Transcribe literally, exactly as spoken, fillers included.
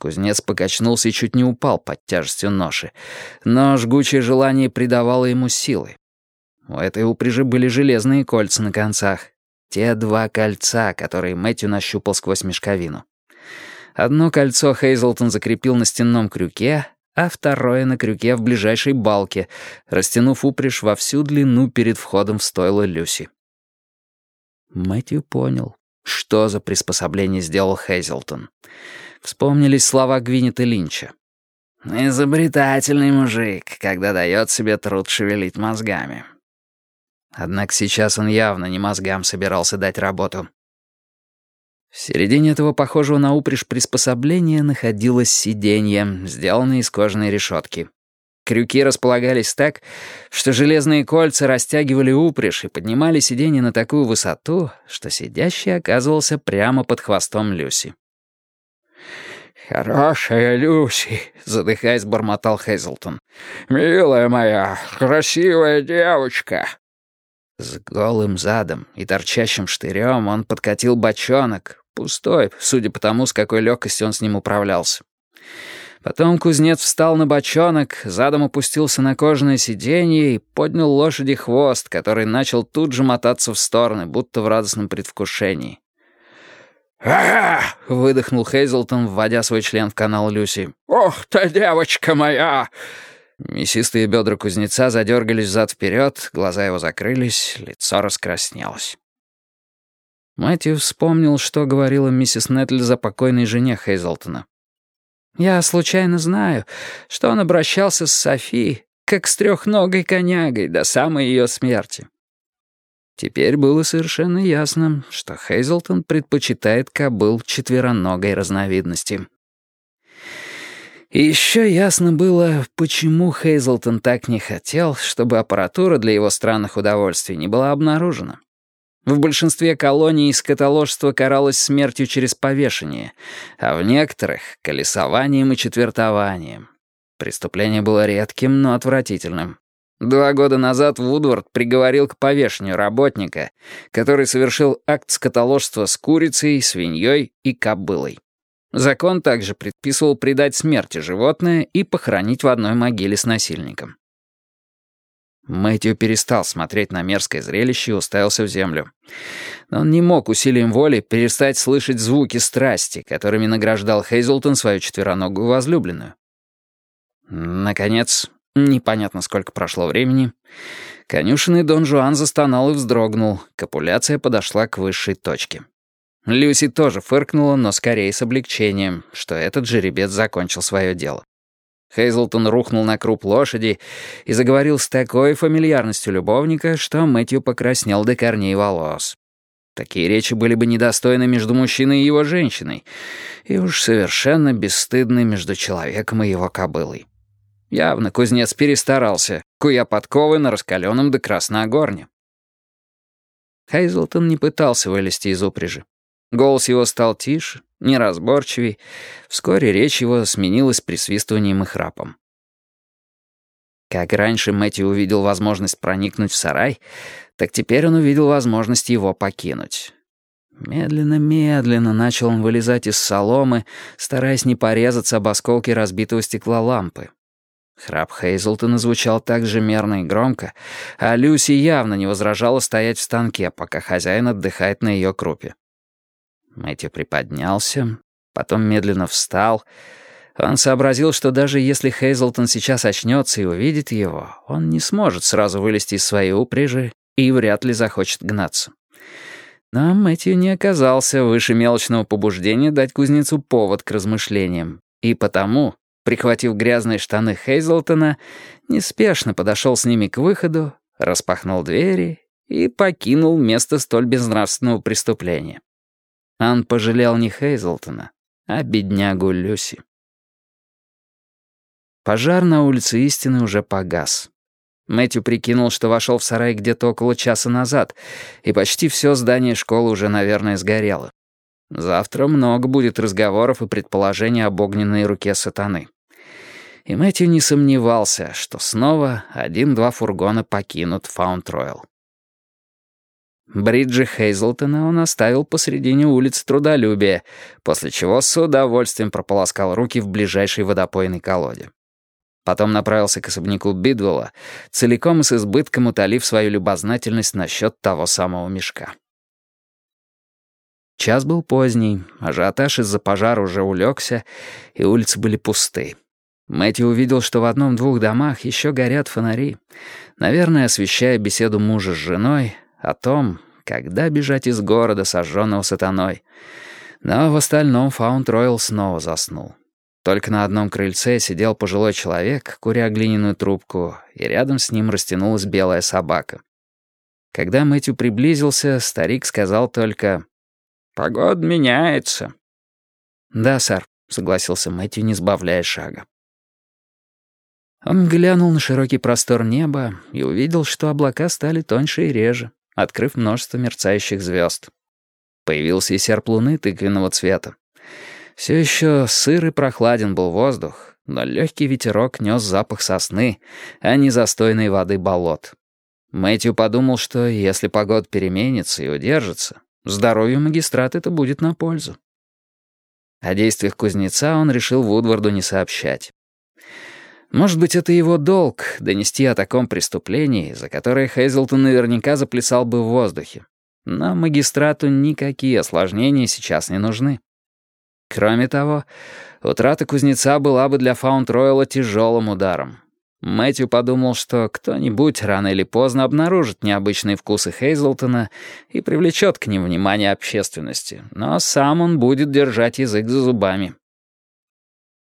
Кузнец покачнулся и чуть не упал под тяжестью ноши, но жгучее желание придавало ему силы. У этой упряжи были железные кольца на концах. Те два кольца, которые Мэтью нащупал сквозь мешковину. Одно кольцо Хейзлтон закрепил на стенном крюке, а второе на крюке в ближайшей балке, растянув упряжь во всю длину перед входом в стойло Люси. Мэтью понял, что за приспособление сделал Хейзлтон. Вспомнились слова Гвинета Линча. «Изобретательный мужик, когда дает себе труд шевелить мозгами». Однако сейчас он явно не мозгам собирался дать работу. В середине этого похожего на упряжь приспособления находилось сиденье, сделанное из кожаной решетки. Крюки располагались так, что железные кольца растягивали упряжь и поднимали сиденье на такую высоту, что сидящий оказывался прямо под хвостом Люси. «Хорошая Люси», — задыхаясь, бормотал Хейзлтон. «Милая моя, красивая девочка». С голым задом и торчащим штырем он подкатил бочонок, пустой, судя по тому, с какой легкостью он с ним управлялся. Потом кузнец встал на бочонок, задом опустился на кожаное сиденье и поднял лошади хвост, который начал тут же мотаться в стороны, будто в радостном предвкушении. «Ага!» — выдохнул Хейзлтон, вводя свой член в канал Люси. «Ох ты, девочка моя!» Мясистые бедра кузнеца задергались взад-вперед, глаза его закрылись, лицо раскраснелось. Мэтью вспомнил, что говорила миссис Нетль о покойной жене Хейзлтона. «Я случайно знаю, что он обращался с Софи, как с трехногой конягой, до самой ее смерти». Теперь было совершенно ясно, что Хейзлтон предпочитает кобыл четвероногой разновидности. И еще ясно было, почему Хейзлтон так не хотел, чтобы аппаратура для его странных удовольствий не была обнаружена. В большинстве колоний скотоложство каралось смертью через повешение, а в некоторых — колесованием и четвертованием. Преступление было редким, но отвратительным. Два года назад Вудвард приговорил к повешению работника, который совершил акт скотоложства с курицей, свиньей и кобылой. Закон также предписывал предать смерти животное и похоронить в одной могиле с насильником. Мэтью перестал смотреть на мерзкое зрелище и уставился в землю. Но он не мог усилием воли перестать слышать звуки страсти, которыми награждал Хейзлтон свою четвероногую возлюбленную. Наконец, непонятно сколько прошло времени, конюшенный Дон Жуан застонал и вздрогнул, копуляция подошла к высшей точке. Люси тоже фыркнула, но скорее с облегчением, что этот жеребец закончил свое дело. Хейзлтон рухнул на круп лошади и заговорил с такой фамильярностью любовника, что Мэтью покраснел до корней волос. Такие речи были бы недостойны между мужчиной и его женщиной, и уж совершенно бесстыдны между человеком и его кобылой. Явно кузнец перестарался, куя подковы на раскаленном до красна горне. Хейзлтон не пытался вылезти из упряжи. Голос его стал тише, неразборчивей. Вскоре речь его сменилась присвистыванием и храпом. Как раньше Мэтью увидел возможность проникнуть в сарай, так теперь он увидел возможность его покинуть. Медленно-медленно начал он вылезать из соломы, стараясь не порезаться об осколки разбитого стекла лампы. Храп Хейзлтона звучал так же мерно и громко, а Люси явно не возражала стоять в станке, пока хозяин отдыхает на ее крупе. Мэтью приподнялся, потом медленно встал. Он сообразил, что даже если Хейзлтон сейчас очнется и увидит его, он не сможет сразу вылезти из своей упряжи и вряд ли захочет гнаться. Но Мэтью не оказался выше мелочного побуждения дать кузнецу повод к размышлениям, и потому, прихватив грязные штаны Хейзлтона, неспешно подошел с ними к выходу, распахнул двери и покинул место столь безнравственного преступления. Он пожалел не Хейзлтона, а беднягу Люси. Пожар на улице Истины уже погас. Мэтью прикинул, что вошел в сарай где-то около часа назад, и почти все здание школы уже, наверное, сгорело. Завтра много будет разговоров и предположений об огненной руке сатаны. И Мэтью не сомневался, что снова один-два фургона покинут Фаунд-Роял. Бриджи Хейзлтона он оставил посредине улицы Трудолюбия, после чего с удовольствием прополоскал руки в ближайшей водопойной колоде. Потом направился к особняку Бидвелла, целиком и с избытком утолив свою любознательность насчет того самого мешка. Час был поздний, ажиотаж из-за пожара уже улегся, и улицы были пусты. Мэтью увидел, что в одном-двух домах еще горят фонари, наверное, освещая беседу мужа с женой о том, когда бежать из города, сожженного сатаной. Но в остальном Фаунд-Ройл снова заснул. Только на одном крыльце сидел пожилой человек, куря глиняную трубку, и рядом с ним растянулась белая собака. Когда Мэтью приблизился, старик сказал только: «Погода меняется». «Да, сэр», — согласился Мэтью, не сбавляя шага. Он глянул на широкий простор неба и увидел, что облака стали тоньше и реже, открыв множество мерцающих звезд. Появился и серп луны тыквенного цвета. Все еще сыр и прохладен был воздух, но легкий ветерок нес запах сосны, а не застойной воды болот. Мэтью подумал, что если погода переменится и удержится, здоровью магистрата это будет на пользу. О действиях кузнеца он решил Вудварду не сообщать. Может быть, это его долг — донести о таком преступлении, за которое Хейзлтон наверняка заплясал бы в воздухе. Но магистрату никакие осложнения сейчас не нужны. Кроме того, утрата кузнеца была бы для Фаунд-Ройла тяжелым ударом. Мэтью подумал, что кто-нибудь рано или поздно обнаружит необычные вкусы Хейзлтона и привлечет к ним внимание общественности, но сам он будет держать язык за зубами.